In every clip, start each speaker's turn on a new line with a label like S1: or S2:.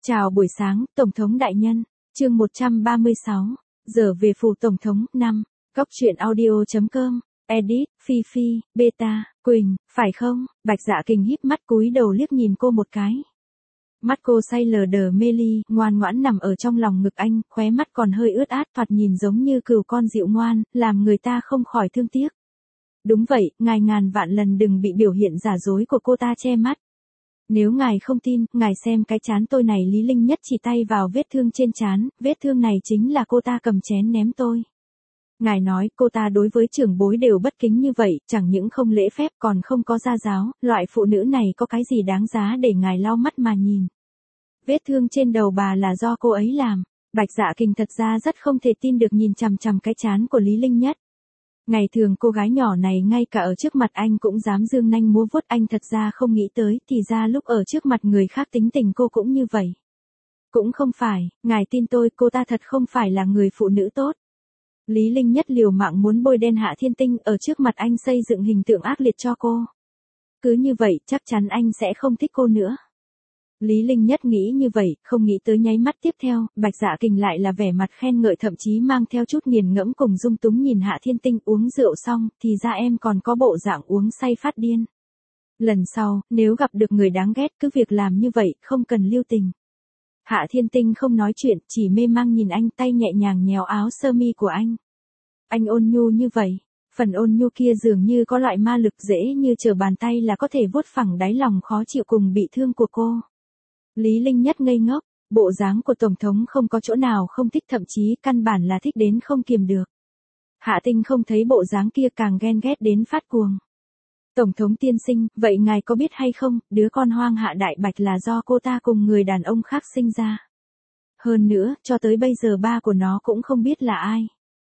S1: Chào buổi sáng, Tổng thống đại nhân. Chương 136. Giờ về phủ Tổng thống, 5. Góc truyện audio.com. Edit, Phi Phi, Beta, Quỳnh, phải không? Bạch Dạ Kình híp mắt cúi đầu liếc nhìn cô một cái. Mắt cô say lờ đờ mê ly, ngoan ngoãn nằm ở trong lòng ngực anh, khóe mắt còn hơi ướt át, thoạt nhìn giống như cừu con dịu ngoan, làm người ta không khỏi thương tiếc. Đúng vậy, ngài ngàn vạn lần đừng bị biểu hiện giả dối của cô ta che mắt. Nếu ngài không tin, ngài xem cái trán tôi này. Lý Linh Nhất chỉ tay vào vết thương trên trán, vết thương này chính là cô ta cầm chén ném tôi. Ngài nói cô ta đối với trưởng bối đều bất kính như vậy, chẳng những không lễ phép còn không có gia giáo, loại phụ nữ này có cái gì đáng giá để ngài lau mắt mà nhìn. Vết thương trên đầu bà là do cô ấy làm. Bạch Dạ Kình thật ra rất không thể tin được nhìn chằm chằm cái trán của Lý Linh Nhất. Ngày thường cô gái nhỏ này ngay cả ở trước mặt anh cũng dám dương nanh múa vuốt, anh thật ra không nghĩ tới, thì ra lúc ở trước mặt người khác tính tình cô cũng như vậy. Cũng không phải, ngài tin tôi, cô ta thật không phải là người phụ nữ tốt. Lý Linh Nhất liều mạng muốn bôi đen Hạ Thiên Tinh, ở trước mặt anh xây dựng hình tượng ác liệt cho cô. Cứ như vậy, chắc chắn anh sẽ không thích cô nữa. Lý Linh Nhất nghĩ như vậy, không nghĩ tới nháy mắt tiếp theo, Bạch Dạ Kình lại là vẻ mặt khen ngợi, thậm chí mang theo chút nghiền ngẫm cùng dung túng nhìn Hạ Thiên Tinh uống rượu xong, thì ra em còn có bộ dạng uống say phát điên. Lần sau, nếu gặp được người đáng ghét cứ việc làm như vậy, không cần lưu tình. Hạ Thiên Tinh không nói chuyện, chỉ mê mang nhìn anh, tay nhẹ nhàng nhéo áo sơ mi của anh. Anh ôn nhu như vậy, phần ôn nhu kia dường như có loại ma lực dễ như trở bàn tay là có thể vuốt phẳng đáy lòng khó chịu cùng bị thương của cô. Lý Linh Nhất ngây ngốc, bộ dáng của Tổng thống không có chỗ nào không thích, thậm chí căn bản là thích đến không kiềm được. Hạ Tinh không thấy bộ dáng kia càng ghen ghét đến phát cuồng. Tổng thống tiên sinh, vậy ngài có biết hay không, đứa con hoang Hạ Đại Bạch là do cô ta cùng người đàn ông khác sinh ra. Hơn nữa, cho tới bây giờ ba của nó cũng không biết là ai.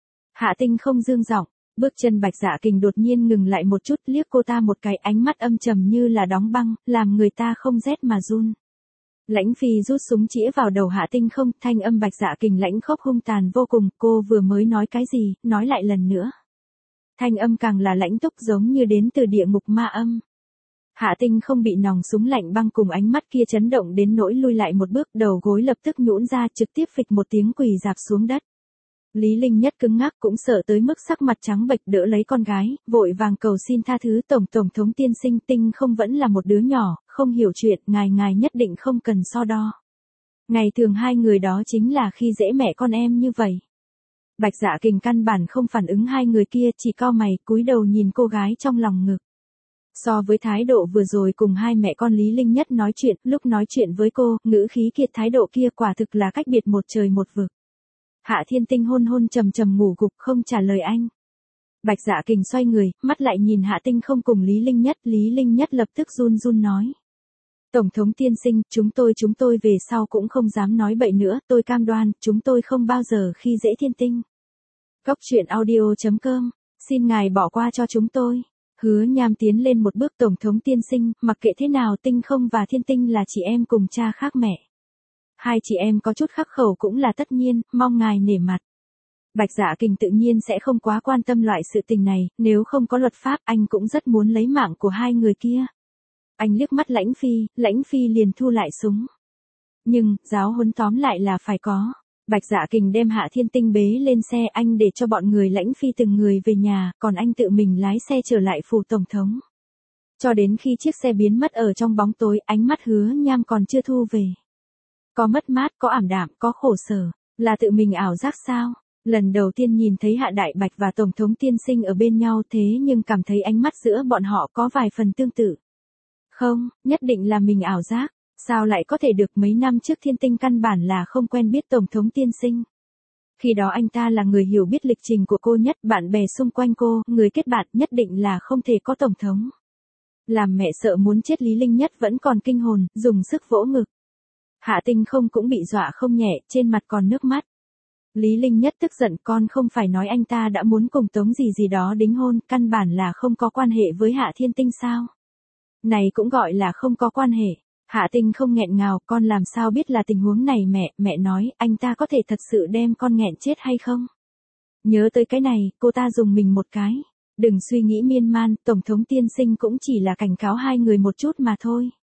S1: Hạ Tinh không dương giọng, bước chân Bạch Dạ Kình đột nhiên ngừng lại một chút, liếc cô ta một cái, ánh mắt âm trầm như là đóng băng, làm người ta không rét mà run. Lãnh Phi rút súng chĩa vào đầu Hạ Tinh không, thanh âm Bạch Dạ Kình lãnh khốc hung tàn vô cùng, cô vừa mới nói cái gì, nói lại lần nữa. Thanh âm càng là lãnh túc giống như đến từ địa ngục ma âm. Hạ Tinh không bị nòng súng lạnh băng cùng ánh mắt kia chấn động đến nỗi lui lại một bước, đầu gối lập tức nhũn ra, trực tiếp phịch một tiếng quỳ rạp xuống đất. Lý Linh Nhất cứng ngắc, cũng sợ tới mức sắc mặt trắng bệch, đỡ lấy con gái, vội vàng cầu xin tha thứ. Tổng thống tiên sinh, Tinh không vẫn là một đứa nhỏ, không hiểu chuyện, ngài nhất định không cần so đo. Ngày thường hai người đó chính là khi dễ mẹ con em như vậy. Bạch Dạ Kình căn bản không phản ứng hai người kia, chỉ cau mày, cúi đầu nhìn cô gái trong lòng ngực. So với thái độ vừa rồi cùng hai mẹ con Lý Linh Nhất nói chuyện, lúc nói chuyện với cô, ngữ khí kia, thái độ kia quả thực là cách biệt một trời một vực. Hạ Thiên Tinh hôn hôn trầm trầm ngủ gục không trả lời anh. Bạch Dạ Kình xoay người, mắt lại nhìn Hạ Tinh không cùng Lý Linh Nhất lập tức run run nói. Tổng thống tiên sinh, chúng tôi về sau cũng không dám nói bậy nữa, tôi cam đoan, chúng tôi không bao giờ khi dễ Thiên Tinh. Góc truyện audio.com, xin ngài bỏ qua cho chúng tôi. Hứa Nham tiến lên một bước, Tổng thống tiên sinh, mặc kệ thế nào Tinh không và Thiên Tinh là chị em cùng cha khác mẹ. Hai chị em có chút khắc khẩu cũng là tất nhiên, mong ngài nể mặt. Bạch Dạ Kình tự nhiên sẽ không quá quan tâm loại sự tình này, nếu không có luật pháp anh cũng rất muốn lấy mạng của hai người kia. Anh liếc mắt Lãnh Phi liền thu lại súng. Nhưng, giáo huấn tóm lại là phải có. Bạch Dạ Kình đem Hạ Thiên Tinh bế lên xe, anh để cho bọn người Lãnh Phi từng người về nhà, còn anh tự mình lái xe trở lại phủ Tổng thống. Cho đến khi chiếc xe biến mất ở trong bóng tối, ánh mắt Hứa Nham còn chưa thu về. Có mất mát, có ảm đạm, có khổ sở, là tự mình ảo giác sao? Lần đầu tiên nhìn thấy Hạ Đại Bạch và Tổng thống tiên sinh ở bên nhau, thế nhưng cảm thấy ánh mắt giữa bọn họ có vài phần tương tự. Không, nhất định là mình ảo giác, sao lại có thể được, mấy năm trước Thiên Tinh căn bản là không quen biết Tổng thống tiên sinh. Khi đó anh ta là người hiểu biết lịch trình của cô nhất, bạn bè xung quanh cô, người kết bạn nhất định là không thể có Tổng thống. Làm mẹ sợ muốn chết, Lý Linh Nhất vẫn còn kinh hồn, dùng sức vỗ ngực. Hạ Tinh không cũng bị dọa không nhẹ, trên mặt còn nước mắt. Lý Linh Nhất tức giận, con không phải nói anh ta đã muốn cùng Tống gì đó đính hôn, căn bản là không có quan hệ với Hạ Thiên Tinh sao? Này cũng gọi là không có quan hệ. Hạ Tinh không nghẹn ngào, con làm sao biết là tình huống này mẹ nói, anh ta có thể thật sự đem con nghẹn chết hay không? Nhớ tới cái này, cô ta dùng mình một cái. Đừng suy nghĩ miên man, Tổng thống tiên sinh cũng chỉ là cảnh cáo hai người một chút mà thôi.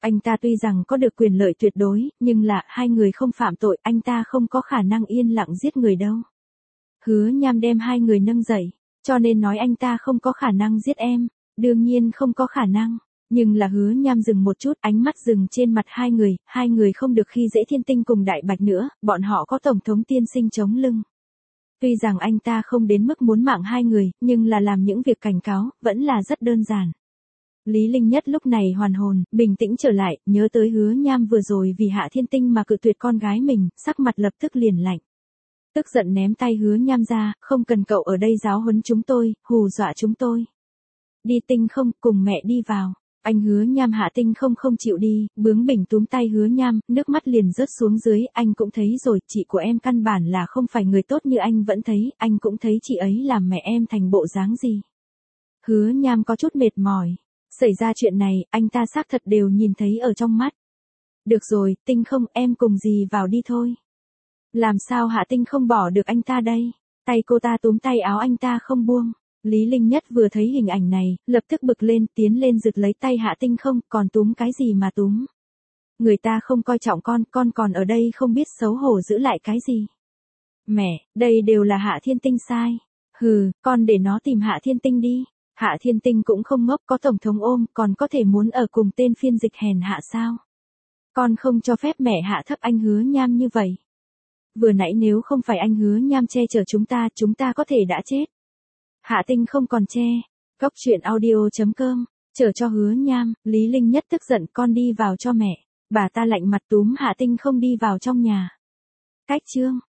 S1: Anh ta tuy rằng có được quyền lợi tuyệt đối, nhưng là hai người không phạm tội, anh ta không có khả năng yên lặng giết người đâu. Hứa Nham đem hai người nâng dậy, cho nên nói anh ta không có khả năng giết em, đương nhiên không có khả năng. Nhưng là Hứa Nham dừng một chút, ánh mắt dừng trên mặt hai người không được khi dễ Thiên Tinh cùng Đại Bạch nữa, bọn họ có Tổng thống tiên sinh chống lưng. Tuy rằng anh ta không đến mức muốn mạng hai người, nhưng là làm những việc cảnh cáo, vẫn là rất đơn giản. Lý Linh Nhất lúc này hoàn hồn, bình tĩnh trở lại, nhớ tới Hứa Nham vừa rồi vì Hạ Thiên Tinh mà cự tuyệt con gái mình, sắc mặt lập tức liền lạnh. Tức giận ném tay Hứa Nham ra, không cần cậu ở đây giáo huấn chúng tôi, hù dọa chúng tôi. Đi Tinh không, cùng mẹ đi vào. Anh Hứa Nham Hạ Tinh không chịu đi, bướng bỉnh túm tay Hứa Nham, nước mắt liền rớt xuống dưới, anh cũng thấy rồi, chị của em căn bản là không phải người tốt như anh vẫn thấy, anh cũng thấy chị ấy làm mẹ em thành bộ dáng gì. Hứa Nham có chút mệt mỏi. Xảy ra chuyện này, anh ta xác thật đều nhìn thấy ở trong mắt. Được rồi, Tinh không, em cùng dì vào đi thôi. Làm sao Hạ Tinh không bỏ được anh ta đây? Tay cô ta túm tay áo anh ta không buông. Lý Linh Nhất vừa thấy hình ảnh này, lập tức bực lên, tiến lên giật lấy tay Hạ Tinh không, còn túm cái gì mà túm? Người ta không coi trọng con còn ở đây không biết xấu hổ giữ lại cái gì? Mẹ, đây đều là Hạ Thiên Tinh sai. Hừ, con để nó tìm Hạ Thiên Tinh đi. Hạ Thiên Tinh cũng không ngốc, có Tổng thống ôm, còn có thể muốn ở cùng tên phiên dịch hèn hạ sao? Con không cho phép mẹ hạ thấp anh Hứa Nham như vậy. Vừa nãy nếu không phải anh Hứa Nham che chở chúng ta có thể đã chết. Hạ Tinh không còn che. Góc truyện audio.com, chở cho Hứa Nham, Lý Linh Nhất tức giận, con đi vào cho mẹ. Bà ta lạnh mặt túm Hạ Tinh không đi vào trong nhà. Cách chương